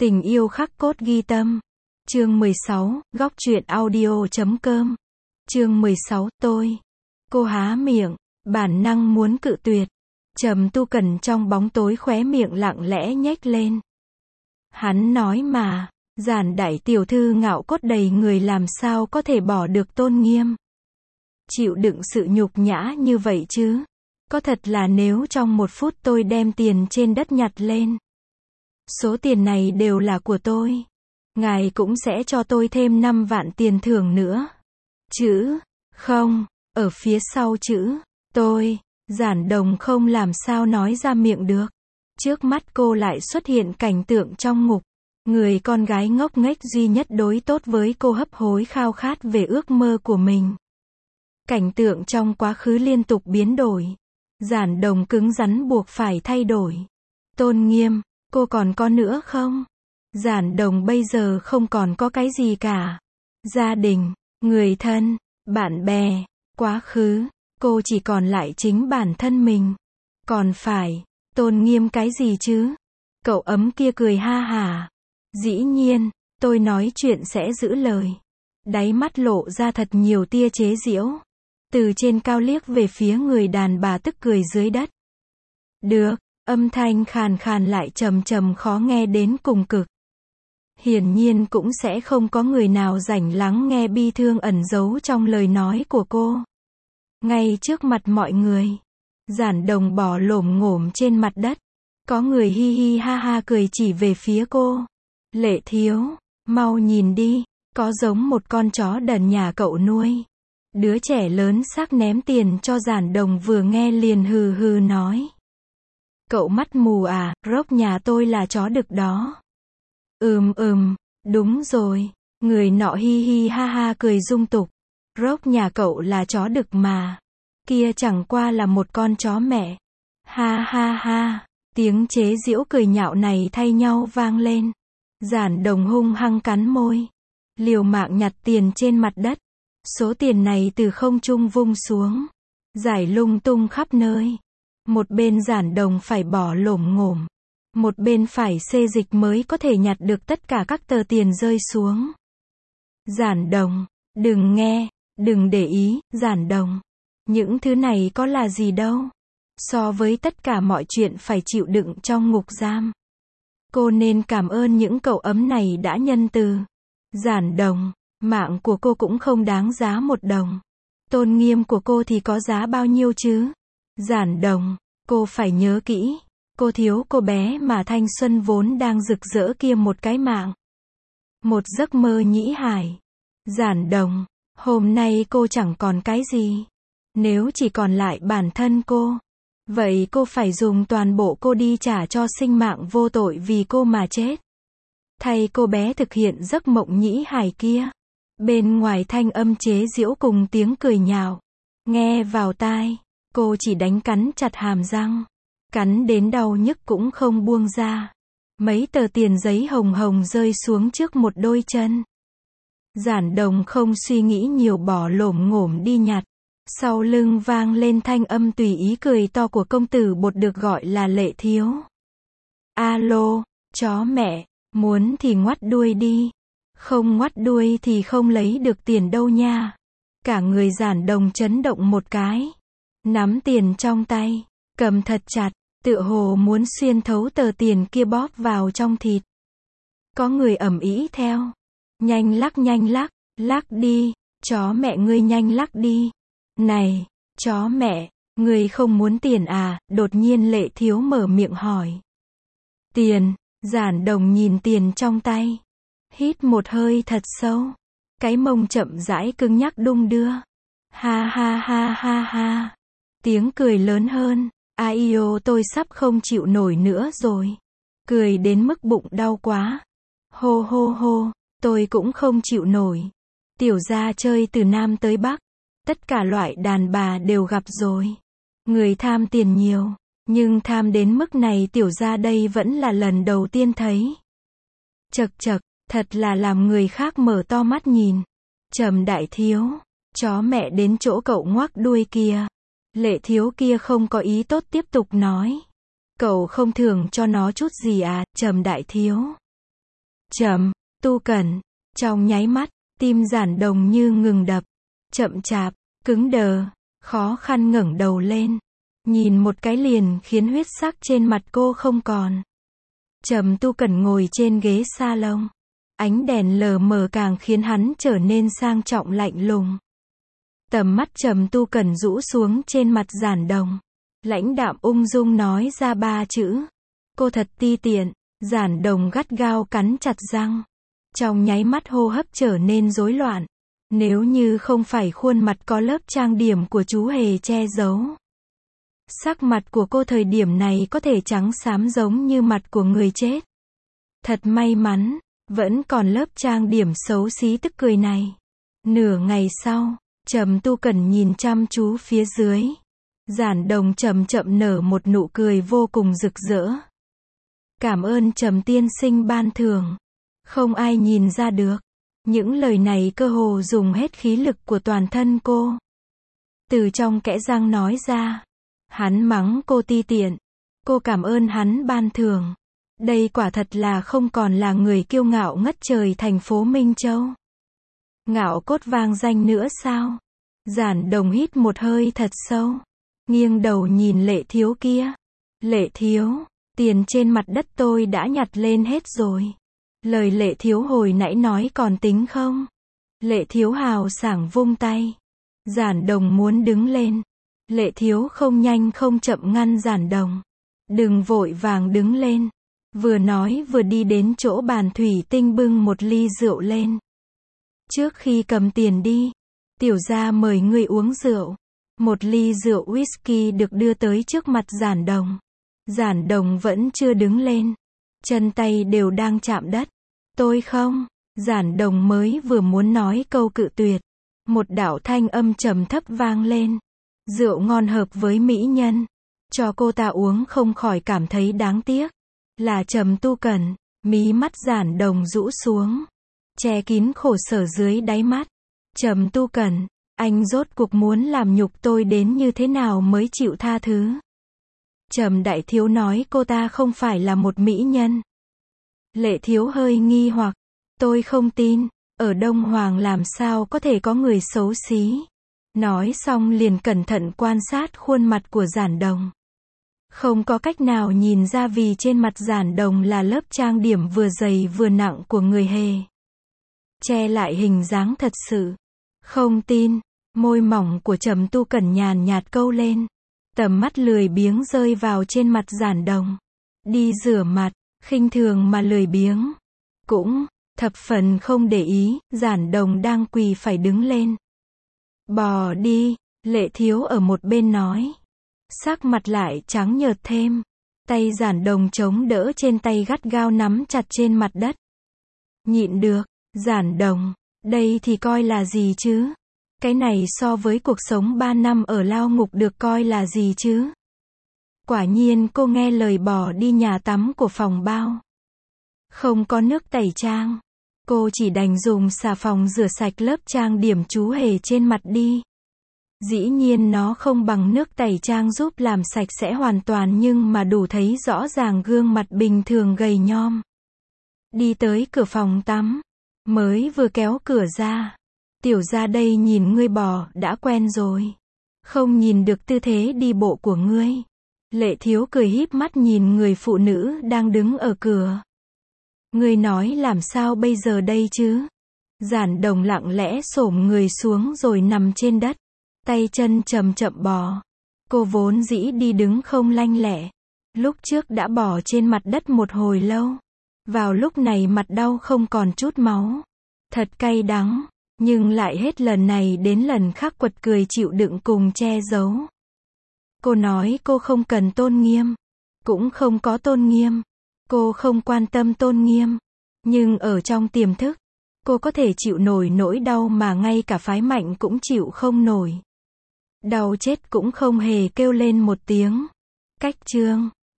Tình yêu khắc cốt ghi tâm. Chương 16, góc truyện audio.com. Chương 16, tôi. Cô há miệng, bản năng muốn cự tuyệt. Trầm Tu Cần trong bóng tối khóe miệng lặng lẽ nhếch lên. Hắn nói mà, Giản đại tiểu thư ngạo cốt đầy người làm sao có thể bỏ được tôn nghiêm. Chịu đựng sự nhục nhã như vậy chứ. Có thật là nếu trong một phút tôi đem tiền trên đất nhặt lên. Số tiền này đều là của tôi. Ngài cũng sẽ cho tôi thêm 5 vạn tiền thưởng nữa. Chữ, không, ở phía sau chữ, tôi, Giản Đồng không làm sao nói ra miệng được. Trước mắt cô lại xuất hiện cảnh tượng trong ngục. Người con gái ngốc nghếch duy nhất đối tốt với cô hấp hối khao khát về ước mơ của mình. Cảnh tượng trong quá khứ liên tục biến đổi. Giản Đồng cứng rắn buộc phải thay đổi. Tôn nghiêm, cô còn có nữa không? Giản Đồng bây giờ không còn có cái gì cả. Gia đình, người thân, bạn bè, quá khứ, cô chỉ còn lại chính bản thân mình. Còn phải, tôn nghiêm cái gì chứ? Cậu ấm kia cười ha hả. Dĩ nhiên, tôi nói chuyện sẽ giữ lời. Đáy mắt lộ ra thật nhiều tia chế giễu. Từ trên cao liếc về phía người đàn bà tức cười dưới đất. Được, âm thanh khàn khàn lại trầm trầm khó nghe đến cùng cực. Hiển nhiên cũng sẽ không có người nào rảnh lắng nghe bi thương ẩn giấu trong lời nói của cô. Ngay trước mặt mọi người, Giản Đồng bò lổm ngổm trên mặt đất. Có người hi hi ha ha cười chỉ về phía cô. Lệ thiếu, mau nhìn đi, có giống một con chó đần nhà cậu nuôi. Đứa trẻ lớn xác ném tiền cho Giản Đồng vừa nghe liền hừ hừ nói. Cậu mắt mù à, rốc nhà tôi là chó đực đó. Đúng rồi. Người nọ hi hi ha ha cười dung tục. Rốc nhà cậu là chó đực mà. Kia chẳng qua là một con chó mẹ. Ha ha ha. Tiếng chế giễu cười nhạo này thay nhau vang lên. Giản Đồng hung hăng cắn môi. Liều mạng nhặt tiền trên mặt đất. Số tiền này từ không trung vung xuống. Rải lung tung khắp nơi. Một bên Giản Đồng phải bỏ lổm ngổm. Một bên phải xê dịch mới có thể nhặt được tất cả các tờ tiền rơi xuống. Giản Đồng, đừng nghe, đừng để ý, Giản Đồng. Những thứ này có là gì đâu. So với tất cả mọi chuyện phải chịu đựng trong ngục giam. Cô nên cảm ơn những cậu ấm này đã nhân từ. Giản Đồng, mạng của cô cũng không đáng giá 1 đồng. Tôn nghiêm của cô thì có giá bao nhiêu chứ? Giản Đồng, cô phải nhớ kỹ. Cô thiếu cô bé mà thanh xuân vốn đang rực rỡ kia một cái mạng. Một giấc mơ nhĩ hải. Giản Đồng, hôm nay cô chẳng còn cái gì. Nếu chỉ còn lại bản thân cô, vậy cô phải dùng toàn bộ cô đi trả cho sinh mạng vô tội vì cô mà chết. Thay cô bé thực hiện giấc mộng nhĩ hải kia. Bên ngoài thanh âm chế giễu cùng tiếng cười nhạo. Nghe vào tai, cô chỉ đánh cắn chặt hàm răng. Cắn đến đau nhức cũng không buông ra. Mấy tờ tiền giấy hồng hồng rơi xuống trước một đôi chân. Giản Đồng không suy nghĩ nhiều bỏ lổm ngổm đi nhặt. Sau lưng vang lên thanh âm tùy ý cười to của công tử bột được gọi là Lệ thiếu. Alo, chó mẹ, muốn thì ngoắt đuôi đi. Không ngoắt đuôi thì không lấy được tiền đâu nha. Cả người Giản Đồng chấn động một cái. Nắm tiền trong tay, cầm thật chặt. Tựa hồ muốn xuyên thấu tờ tiền kia bóp vào trong thịt. Có người ầm ĩ theo. Nhanh lắc, lắc đi, chó mẹ ngươi nhanh lắc đi. Này, chó mẹ, ngươi không muốn tiền à? Đột nhiên Lệ thiếu mở miệng hỏi. Tiền, Giản Đồng nhìn tiền trong tay. Hít một hơi thật sâu. Cái mông chậm rãi cứng nhắc đung đưa. Ha ha ha ha ha. Tiếng cười lớn hơn. Ai ô tôi sắp không chịu nổi nữa rồi. Cười đến mức bụng đau quá. Hô hô hô, tôi cũng không chịu nổi. Tiểu gia chơi từ Nam tới Bắc. Tất cả loại đàn bà đều gặp rồi. Người tham tiền nhiều. Nhưng tham đến mức này tiểu gia đây vẫn là lần đầu tiên thấy. Chậc chậc, thật là làm người khác mở to mắt nhìn. Trầm đại thiếu, chó mẹ đến chỗ cậu ngoác đuôi kia. Lệ thiếu kia không có ý tốt tiếp tục nói. Cậu không thưởng cho nó chút gì à, Trầm đại thiếu. Trầm Tu Cẩn. Trong nháy mắt, tim Giản Đồng như ngừng đập. Chậm chạp, cứng đờ, khó khăn ngẩng đầu lên. Nhìn một cái liền khiến huyết sắc trên mặt cô không còn. Trầm Tu Cẩn ngồi trên ghế salon. Ánh đèn lờ mờ càng khiến hắn trở nên sang trọng lạnh lùng. Tầm mắt Trầm Tu Cẩn rũ xuống trên mặt Giản Đồng. Lãnh đạm ung dung nói ra 3 chữ. Cô thật ti tiện. Giản Đồng gắt gao cắn chặt răng. Trong nháy mắt hô hấp trở nên rối loạn. Nếu như không phải khuôn mặt có lớp trang điểm của chú hề che giấu. Sắc mặt của cô thời điểm này có thể trắng xám giống như mặt của người chết. Thật may mắn, vẫn còn lớp trang điểm xấu xí tức cười này. Nửa ngày sau, Trầm Tu Cẩn nhìn chăm chú phía dưới. Giản Đồng chậm chậm nở một nụ cười vô cùng rực rỡ. Cảm ơn Trầm tiên sinh ban thưởng. Không ai nhìn ra được. Những lời này cơ hồ dùng hết khí lực của toàn thân cô. Từ trong kẽ răng nói ra. Hắn mắng cô ti tiện. Cô cảm ơn hắn ban thưởng. Đây quả thật là không còn là người kiêu ngạo ngất trời thành phố Minh Châu. Ngạo cốt vang danh nữa sao? Giản Đồng hít một hơi thật sâu. Nghiêng đầu nhìn Lệ Thiếu kia. Lệ Thiếu, tiền trên mặt đất tôi đã nhặt lên hết rồi. Lời Lệ Thiếu hồi nãy nói còn tính không? Lệ Thiếu hào sảng vung tay. Giản Đồng muốn đứng lên. Lệ Thiếu không nhanh không chậm ngăn Giản Đồng. Đừng vội vàng đứng lên. Vừa nói vừa đi đến chỗ bàn thủy tinh bưng một ly rượu lên. Trước khi cầm tiền đi, tiểu gia mời ngươi uống rượu. Một ly rượu whisky được đưa tới trước mặt Giản Đồng. Giản Đồng vẫn chưa đứng lên. Chân tay đều đang chạm đất. Tôi không. Giản Đồng mới vừa muốn nói câu cự tuyệt. Một đạo thanh âm trầm thấp vang lên. Rượu ngon hợp với mỹ nhân. Cho cô ta uống không khỏi cảm thấy đáng tiếc. Là Trầm Tu Cẩn. Mí mắt Giản Đồng rũ xuống. Che kín khổ sở dưới đáy mắt. Trầm Tu Cẩn. Anh rốt cuộc muốn làm nhục tôi đến như thế nào mới chịu tha thứ. Trầm Đại Thiếu nói cô ta không phải là một mỹ nhân. Lệ Thiếu hơi nghi hoặc. Tôi không tin. Ở Đông Hoàng làm sao có thể có người xấu xí. Nói xong liền cẩn thận quan sát khuôn mặt của Giản Đồng. Không có cách nào nhìn ra vì trên mặt Giản Đồng là lớp trang điểm vừa dày vừa nặng của người hề. Che lại hình dáng thật sự. Không tin. Môi mỏng của Trầm Tu Cẩn nhàn nhạt câu lên. Tầm mắt lười biếng rơi vào trên mặt Giản Đồng. Đi rửa mặt, khinh thường mà lười biếng. Cũng, thập phần không để ý, Giản Đồng đang quỳ phải đứng lên. Bò đi, Lệ Thiếu ở một bên nói. Sắc mặt lại trắng nhợt thêm. Tay Giản Đồng chống đỡ trên tay gắt gao nắm chặt trên mặt đất. Nhịn được, Giản Đồng, đây thì coi là gì chứ? Cái này so với cuộc sống 3 năm ở lao ngục được coi là gì chứ? Quả nhiên cô nghe lời bỏ đi nhà tắm của phòng bao. Không có nước tẩy trang. Cô chỉ đành dùng xà phòng rửa sạch lớp trang điểm chú hề trên mặt đi. Dĩ nhiên nó không bằng nước tẩy trang giúp làm sạch sẽ hoàn toàn nhưng mà đủ thấy rõ ràng gương mặt bình thường gầy nhom. Đi tới cửa phòng tắm. Mới vừa kéo cửa ra. Tiểu gia đây nhìn ngươi bò đã quen rồi. Không nhìn được tư thế đi bộ của ngươi. Lệ Thiếu cười híp mắt nhìn người phụ nữ đang đứng ở cửa. Ngươi nói làm sao bây giờ đây chứ? Giản Đồng lặng lẽ xổm người xuống rồi nằm trên đất. Tay chân chậm chậm bò. Cô vốn dĩ đi đứng không lanh lẹ. Lúc trước đã bò trên mặt đất một hồi lâu. Vào lúc này mặt đau không còn chút máu. Thật cay đắng. Nhưng lại hết lần này đến lần khác quật cười chịu đựng cùng che giấu. Cô nói cô không cần tôn nghiêm. Cũng không có tôn nghiêm. Cô không quan tâm tôn nghiêm. Nhưng ở trong tiềm thức, cô có thể chịu nổi nỗi đau mà ngay cả phái mạnh cũng chịu không nổi. Đau chết cũng không hề kêu lên một tiếng. Cách chương